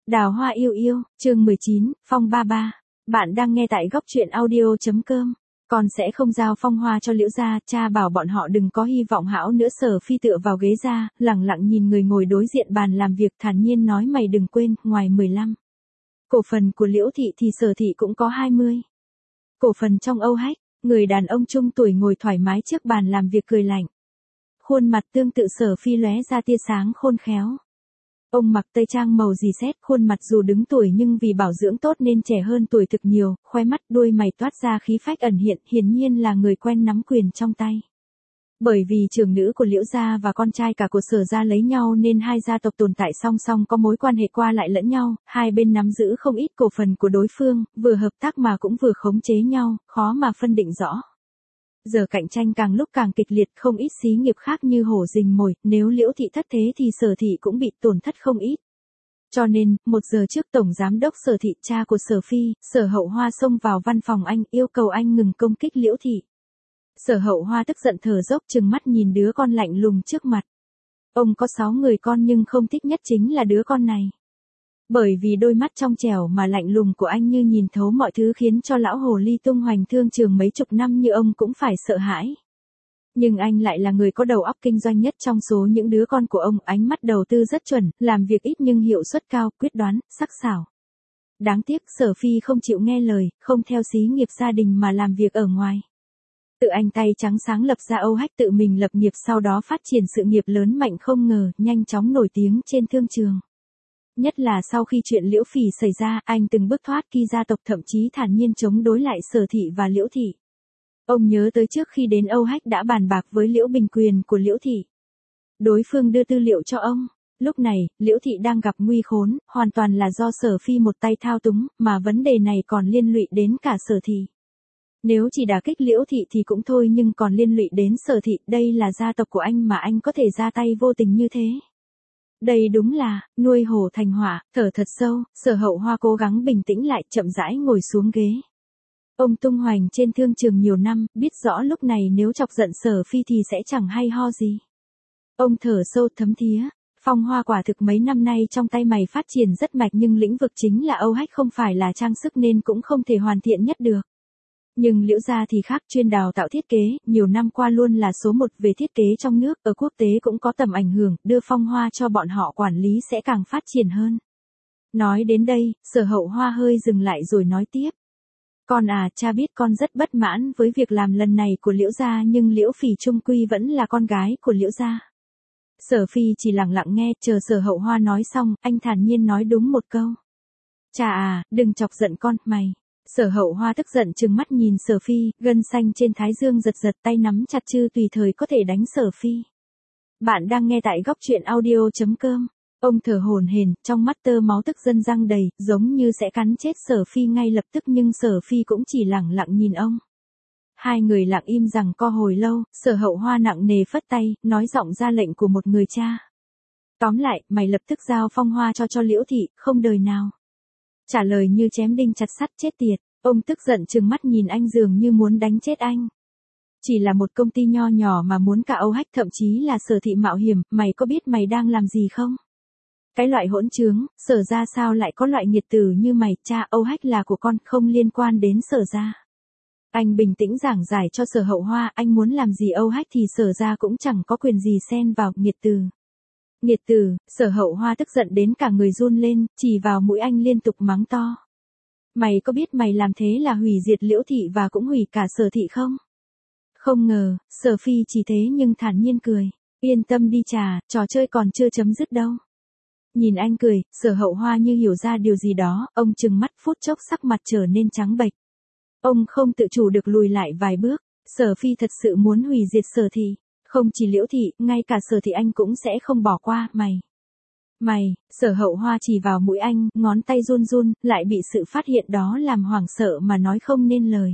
Đào hoa yêu yêu, chương 19, Phong ba ba. Bạn đang nghe tại góc truyện audio.com. Con sẽ không giao phong hoa cho Liễu gia, cha bảo bọn họ đừng có hy vọng hão nữa. Sở Phi tựa vào ghế ra, lẳng lặng nhìn người ngồi đối diện bàn làm việc, thản nhiên nói mày đừng quên, ngoài 15 cổ phần của Liễu thị thì Sở thị cũng có 20 cổ phần trong Âu Hách. Người đàn ông trung tuổi ngồi thoải mái trước bàn làm việc cười lạnh. Khuôn mặt tương tự Sở Phi lóe ra tia sáng khôn khéo. Ông mặc tây trang màu rì sét, khuôn mặt dù đứng tuổi nhưng vì bảo dưỡng tốt nên trẻ hơn tuổi thực nhiều, khóe mắt đuôi mày toát ra khí phách ẩn hiện, hiển nhiên là người quen nắm quyền trong tay. Bởi vì trưởng nữ của Liễu gia và con trai cả của Sở gia lấy nhau nên hai gia tộc tồn tại song song có mối quan hệ qua lại lẫn nhau, hai bên nắm giữ không ít cổ phần của đối phương, vừa hợp tác mà cũng vừa khống chế nhau, khó mà phân định rõ. Giờ cạnh tranh càng lúc càng kịch liệt, không ít xí nghiệp khác như hổ rình mồi, nếu Liễu thị thất thế thì Sở thị cũng bị tổn thất không ít. Cho nên, 1 giờ trước Tổng Giám đốc Sở thị, cha của Sở Phi, Sở Hậu Hoa xông vào văn phòng anh, yêu cầu anh ngừng công kích Liễu thị. Sở Hậu Hoa tức giận thở dốc trừng mắt nhìn đứa con lạnh lùng trước mặt. Ông có 6 người con nhưng không thích nhất chính là đứa con này. Bởi vì đôi mắt trong trẻo mà lạnh lùng của anh như nhìn thấu mọi thứ khiến cho lão hồ ly tung hoành thương trường mấy chục năm như ông cũng phải sợ hãi. Nhưng anh lại là người có đầu óc kinh doanh nhất trong số những đứa con của ông, ánh mắt đầu tư rất chuẩn, làm việc ít nhưng hiệu suất cao, quyết đoán, sắc sảo. Đáng tiếc Sở Phi không chịu nghe lời, không theo xí nghiệp gia đình mà làm việc ở ngoài. Tự anh tay trắng sáng lập ra Âu Hách, tự mình lập nghiệp, sau đó phát triển sự nghiệp lớn mạnh không ngờ, nhanh chóng nổi tiếng trên thương trường. Nhất là sau khi chuyện Liễu Phỉ xảy ra, anh từng bước thoát Ki gia tộc, thậm chí thản nhiên chống đối lại Sở thị và Liễu thị. Ông nhớ tới trước khi đến Âu Hách đã bàn bạc với Liễu Bình quyền của Liễu thị. Đối phương đưa tư liệu cho ông. Lúc này, Liễu thị đang gặp nguy khốn, hoàn toàn là do Sở Phi một tay thao túng, mà vấn đề này còn liên lụy đến cả Sở thị. Nếu chỉ đả kích Liễu thị thì cũng thôi, nhưng còn liên lụy đến Sở thị, đây là gia tộc của anh mà anh có thể ra tay vô tình như thế. Đây đúng là, nuôi hổ thành hỏa. Thở thật sâu, Sở Hậu Hoa cố gắng bình tĩnh lại, chậm rãi ngồi xuống ghế. Ông tung hoành trên thương trường nhiều năm, biết rõ lúc này nếu chọc giận Sở Phi thì sẽ chẳng hay ho gì. Ông thở sâu thấm thía. Phong hoa quả thực mấy năm nay trong tay mày phát triển rất mạnh, nhưng lĩnh vực chính là Âu Hách không phải là trang sức nên cũng không thể hoàn thiện nhất được. Nhưng Liễu gia thì khác, chuyên đào tạo thiết kế, nhiều năm qua luôn là số 1 về thiết kế trong nước, ở quốc tế cũng có tầm ảnh hưởng, đưa phong hoa cho bọn họ quản lý sẽ càng phát triển hơn. Nói đến đây, Sở Hậu Hoa hơi dừng lại rồi nói tiếp. Con à, cha biết con rất bất mãn với việc làm lần này của Liễu gia, nhưng Liễu Phỉ chung quy vẫn là con gái của Liễu gia. Sở Phi chỉ lặng lặng nghe, chờ Sở Hậu Hoa nói xong, anh thản nhiên nói đúng một câu. Cha à, đừng chọc giận con, mày. Sở Hậu Hoa tức giận trừng mắt nhìn Sở Phi, gân xanh trên thái dương giật giật, tay nắm chặt chư tùy thời có thể đánh Sở Phi. Bạn đang nghe tại góc truyện audio.com. Ông thở hổn hển, trong mắt tơ máu tức giận răng đầy, giống như sẽ cắn chết Sở Phi ngay lập tức, nhưng Sở Phi cũng chỉ lẳng lặng nhìn ông. Hai người lặng im rằng co hồi lâu, Sở Hậu Hoa nặng nề phất tay, nói giọng ra lệnh của một người cha. Tóm lại, mày lập tức giao phong hoa cho Liễu thị, không đời nào. Trả lời như chém đinh chặt sắt, chết tiệt. Ông tức giận trừng mắt nhìn anh dường như muốn đánh chết anh. Chỉ là một công ty nho nhỏ mà muốn cả Âu Hách, thậm chí là Sở thị mạo hiểm, mày có biết mày đang làm gì không? Cái loại hỗn trướng, Sở gia sao lại có loại nghiệt tử như mày, cha, Âu Hách là của con, không liên quan đến Sở gia. Anh bình tĩnh giảng giải cho Sở Hậu Hoa, anh muốn làm gì Âu Hách thì Sở gia cũng chẳng có quyền gì xen vào, nghiệt tử. Nghiệt tử, Sở Hậu Hoa tức giận đến cả người run lên, chỉ vào mũi anh liên tục mắng to. Mày có biết mày làm thế là hủy diệt Liễu thị và cũng hủy cả Sở thị không? Không ngờ, Sở Phi chỉ thế nhưng thản nhiên cười. Yên tâm đi trà, trò chơi còn chưa chấm dứt đâu. Nhìn anh cười, Sở Hậu Hoa như hiểu ra điều gì đó, ông trừng mắt, phút chốc sắc mặt trở nên trắng bệch. Ông không tự chủ được lùi lại vài bước. Sở Phi thật sự muốn hủy diệt Sở thị. Không chỉ Liễu thị, ngay cả Sở thị anh cũng sẽ không bỏ qua, mày, Sở Hậu Hoa chỉ vào mũi anh, ngón tay run run, lại bị sự phát hiện đó làm hoảng sợ mà nói không nên lời.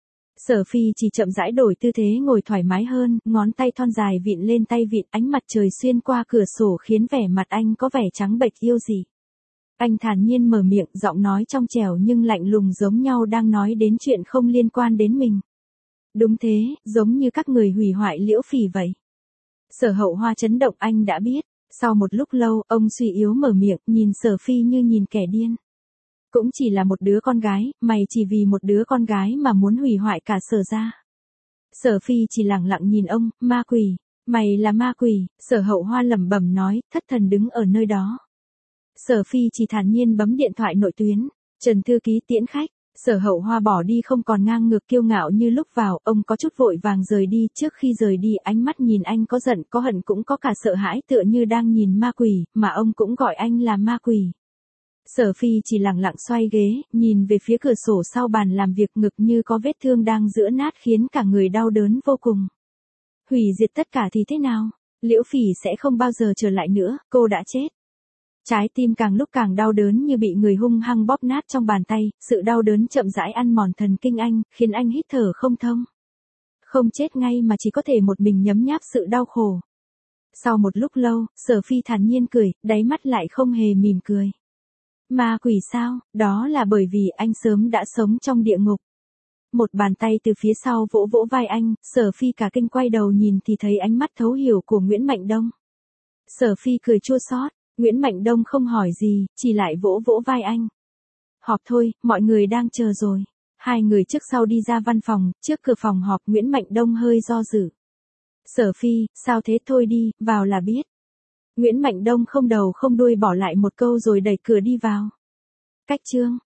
Sở Phi chỉ chậm rãi đổi tư thế ngồi thoải mái hơn, ngón tay thon dài vịn lên tay vịn, ánh mặt trời xuyên qua cửa sổ khiến vẻ mặt anh có vẻ trắng bệch yêu dị. Anh thản nhiên mở miệng, giọng nói trong trẻo nhưng lạnh lùng giống nhau đang nói đến chuyện không liên quan đến mình. Đúng thế, giống như các người hủy hoại Liễu Phỉ vậy. Sở Hậu Hoa chấn động, anh đã biết. Sau một lúc lâu, ông suy yếu mở miệng, nhìn Sở Phi như nhìn kẻ điên. Cũng chỉ là một đứa con gái, mày chỉ vì một đứa con gái mà muốn hủy hoại cả Sở gia. Sở Phi chỉ lặng lặng nhìn ông, ma quỷ, mày là ma quỷ, Sở Hậu Hoa lẩm bẩm nói, thất thần đứng ở nơi đó. Sở Phi chỉ thản nhiên bấm điện thoại nội tuyến, Trần thư ký tiễn khách. Sở Hậu Hoa bỏ đi không còn ngang ngược kiêu ngạo như lúc vào, ông có chút vội vàng rời đi, trước khi rời đi ánh mắt nhìn anh có giận có hận cũng có cả sợ hãi tựa như đang nhìn ma quỷ, mà ông cũng gọi anh là ma quỷ. Sở Phi chỉ lặng lặng xoay ghế, nhìn về phía cửa sổ sau bàn làm việc, ngực như có vết thương đang giữa nát khiến cả người đau đớn vô cùng. Hủy diệt tất cả thì thế nào? Liễu Phỉ sẽ không bao giờ trở lại nữa, cô đã chết. Trái tim càng lúc càng đau đớn như bị người hung hăng bóp nát trong bàn tay, sự đau đớn chậm rãi ăn mòn thần kinh anh, khiến anh hít thở không thông. Không chết ngay mà chỉ có thể một mình nhấm nháp sự đau khổ. Sau một lúc lâu, Sở Phi thản nhiên cười, đáy mắt lại không hề mỉm cười. Ma quỷ sao, đó là bởi vì anh sớm đã sống trong địa ngục. Một bàn tay từ phía sau vỗ vỗ vai anh, Sở Phi cả kinh quay đầu nhìn thì thấy ánh mắt thấu hiểu của Nguyễn Mạnh Đông. Sở Phi cười chua xót. Nguyễn Mạnh Đông không hỏi gì, chỉ lại vỗ vỗ vai anh. Họp thôi, mọi người đang chờ rồi. Hai người trước sau đi ra văn phòng, trước cửa phòng họp Nguyễn Mạnh Đông hơi do dự. Sở Phi, sao thế, thôi đi, vào là biết. Nguyễn Mạnh Đông không đầu không đuôi bỏ lại một câu rồi đẩy cửa đi vào. Cách chương